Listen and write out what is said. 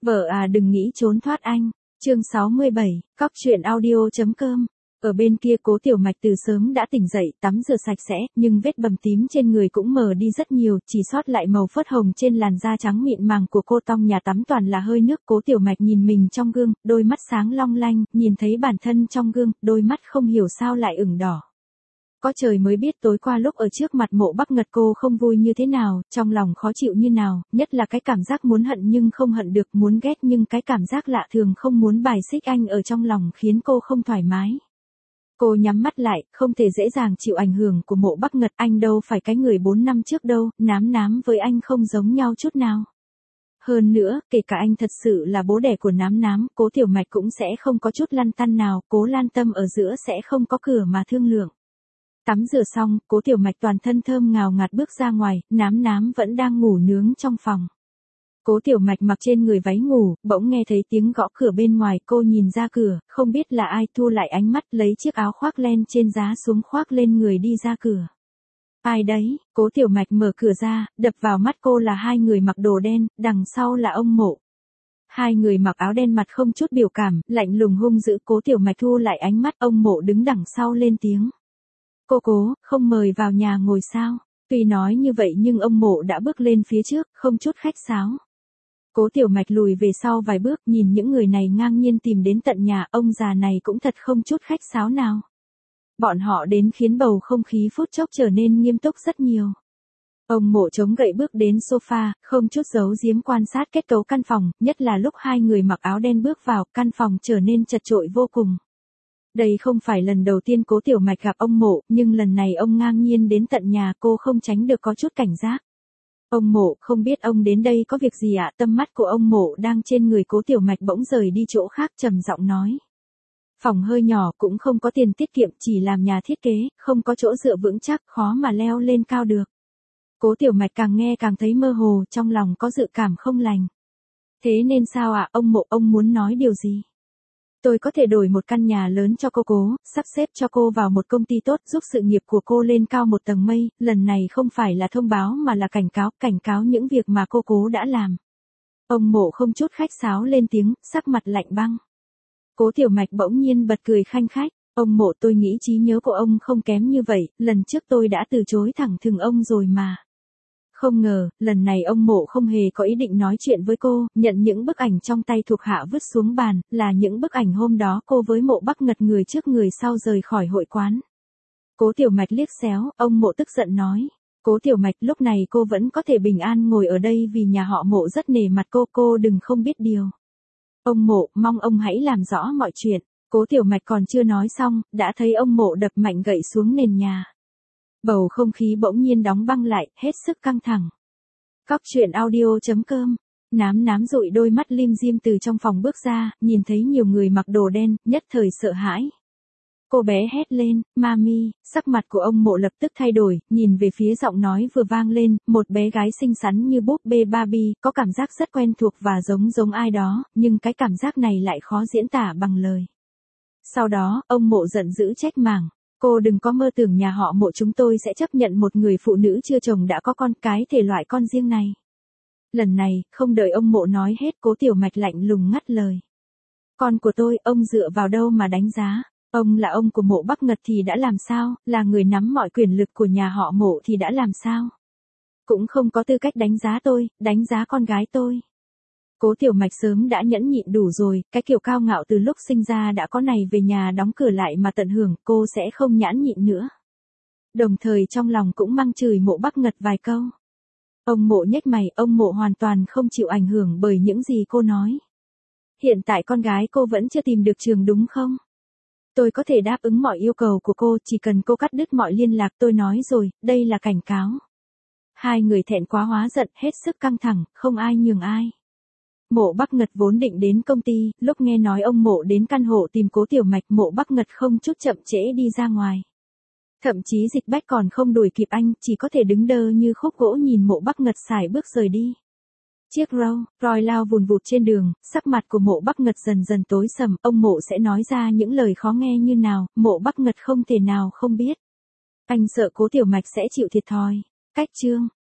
Vợ à đừng nghĩ trốn thoát anh. Chương 67, Cóc truyện audio.com. Ở bên kia Cố Tiểu Mạch từ sớm đã tỉnh dậy, tắm rửa sạch sẽ, nhưng vết bầm tím trên người cũng mờ đi rất nhiều, chỉ sót lại màu phớt hồng trên làn da trắng mịn màng của cô. Tong nhà tắm toàn là hơi nước. Cố Tiểu Mạch nhìn mình trong gương, đôi mắt sáng long lanh, nhìn thấy bản thân trong gương, đôi mắt không hiểu sao lại ửng đỏ. Có trời mới biết tối qua lúc ở trước mặt Mộ Bắc Ngật cô không vui như thế nào, trong lòng khó chịu như nào, nhất là cái cảm giác muốn hận nhưng không hận được, muốn ghét nhưng cái cảm giác lạ thường không muốn bài xích anh ở trong lòng khiến cô không thoải mái. Cô nhắm mắt lại, không thể dễ dàng chịu ảnh hưởng của Mộ Bắc Ngật, anh đâu phải cái người 4 năm trước đâu, Nám với anh không giống nhau chút nào. Hơn nữa, kể cả anh thật sự là bố đẻ của Nám, Cố Tiểu Mạch cũng sẽ không có chút lăn tăn nào, Cố Lan Tâm ở giữa sẽ không có cửa mà thương lượng. Tắm rửa xong, Cố Tiểu Mạch toàn thân thơm ngào ngạt bước ra ngoài, Nám vẫn đang ngủ nướng trong phòng. Cố Tiểu Mạch mặc trên người váy ngủ, bỗng nghe thấy tiếng gõ cửa bên ngoài, cô nhìn ra cửa, không biết là ai, thu lại ánh mắt lấy chiếc áo khoác len trên giá xuống khoác lên người đi ra cửa. Ai đấy? Cố Tiểu Mạch mở cửa ra, đập vào mắt cô là hai người mặc đồ đen, đằng sau là ông Mộ. Hai người mặc áo đen mặt không chút biểu cảm, lạnh lùng hung dữ. Cố Tiểu Mạch thu lại ánh mắt, ông Mộ đứng đằng sau lên tiếng. Cố, không mời vào nhà ngồi sao? Tuy nói như vậy nhưng ông Mộ đã bước lên phía trước, không chút khách sáo. Cố Tiểu Mạch lùi về sau vài bước, nhìn những người này ngang nhiên tìm đến tận nhà, ông già này cũng thật không chút khách sáo nào. Bọn họ đến khiến bầu không khí phút chốc trở nên nghiêm túc rất nhiều. Ông Mộ chống gậy bước đến sofa, không chút giấu giếm quan sát kết cấu căn phòng, nhất là lúc hai người mặc áo đen bước vào, căn phòng trở nên chật chội vô cùng. Đây không phải lần đầu tiên Cố Tiểu Mạch gặp ông Mộ, nhưng lần này ông ngang nhiên đến tận nhà, cô không tránh được có chút cảnh giác. Ông Mộ, không biết ông đến đây có việc gì ạ? Tâm mắt của ông Mộ đang trên người Cố Tiểu Mạch bỗng rời đi chỗ khác, trầm giọng nói. Phòng hơi nhỏ, cũng không có tiền tiết kiệm, chỉ làm nhà thiết kế, không có chỗ dựa vững chắc, khó mà leo lên cao được. Cố Tiểu Mạch càng nghe càng thấy mơ hồ, trong lòng có dự cảm không lành. Thế nên sao ạ? Ông Mộ, ông muốn nói điều gì? Tôi có thể đổi một căn nhà lớn cho cô, sắp xếp cho cô vào một công ty tốt, giúp sự nghiệp của cô lên cao một tầng mây. Lần này không phải là thông báo mà là cảnh cáo những việc mà cô đã làm. Ông Mộ không chút khách sáo lên tiếng, sắc mặt lạnh băng. Cố Tiểu Mạch bỗng nhiên bật cười khanh khách. Ông Mộ, tôi nghĩ trí nhớ của ông không kém như vậy, lần trước tôi đã từ chối thẳng thừng ông rồi mà. Không ngờ, lần này ông Mộ không hề có ý định nói chuyện với cô, nhận những bức ảnh trong tay thuộc hạ vứt xuống bàn, là những bức ảnh hôm đó cô với Mộ Bắc Ngật người trước người sau rời khỏi hội quán. Cố Tiểu Mạch liếc xéo, ông Mộ tức giận nói. Cố Tiểu Mạch, lúc này cô vẫn có thể bình an ngồi ở đây vì nhà họ Mộ rất nể mặt cô đừng không biết điều. Ông Mộ, mong ông hãy làm rõ mọi chuyện. Cố Tiểu Mạch còn chưa nói xong, đã thấy ông Mộ đập mạnh gậy xuống nền nhà. Bầu không khí bỗng nhiên đóng băng lại, hết sức căng thẳng. Cóc truyện audio.com. Nám dụi đôi mắt lim dim từ trong phòng bước ra, nhìn thấy nhiều người mặc đồ đen, nhất thời sợ hãi. Cô bé hét lên, Mami, sắc mặt của ông Mộ lập tức thay đổi, nhìn về phía giọng nói vừa vang lên, một bé gái xinh xắn như búp bê Barbie, có cảm giác rất quen thuộc và giống ai đó, nhưng cái cảm giác này lại khó diễn tả bằng lời. Sau đó, ông Mộ giận dữ trách mắng. Cô đừng có mơ tưởng nhà họ Mộ chúng tôi sẽ chấp nhận một người phụ nữ chưa chồng đã có con, cái thể loại con riêng này. Lần này, không đợi ông Mộ nói hết, Cố Tiểu Mạch lạnh lùng ngắt lời. Con của tôi, ông dựa vào đâu mà đánh giá? Ông là ông của Mộ Bắc Ngật thì đã làm sao, là người nắm mọi quyền lực của nhà họ Mộ thì đã làm sao? Cũng không có tư cách đánh giá tôi, đánh giá con gái tôi. Cố Tiểu Mạch sớm đã nhẫn nhịn đủ rồi, cái kiểu cao ngạo từ lúc sinh ra đã có này về nhà đóng cửa lại mà tận hưởng, cô sẽ không nhẫn nhịn nữa. Đồng thời trong lòng cũng mắng chửi Mộ Bắc Ngật vài câu. Ông Mộ nhếch mày, ông Mộ hoàn toàn không chịu ảnh hưởng bởi những gì cô nói. Hiện tại con gái cô vẫn chưa tìm được trường đúng không? Tôi có thể đáp ứng mọi yêu cầu của cô, chỉ cần cô cắt đứt mọi liên lạc, tôi nói rồi, đây là cảnh cáo. Hai người thẹn quá hóa giận, hết sức căng thẳng, không ai nhường ai. Mộ Bắc Ngật vốn định đến công ty, lúc nghe nói ông Mộ đến căn hộ tìm Cố Tiểu Mạch, Mộ Bắc Ngật không chút chậm trễ đi ra ngoài. Thậm chí Dịch Bách còn không đuổi kịp anh, chỉ có thể đứng đơ như khúc gỗ nhìn Mộ Bắc Ngật sải bước rời đi. Chiếc Rolls lao vùn vụt trên đường, sắc mặt của Mộ Bắc Ngật dần tối sầm, ông Mộ sẽ nói ra những lời khó nghe như nào, Mộ Bắc Ngật không thể nào không biết. Anh sợ Cố Tiểu Mạch sẽ chịu thiệt thòi. Cách chương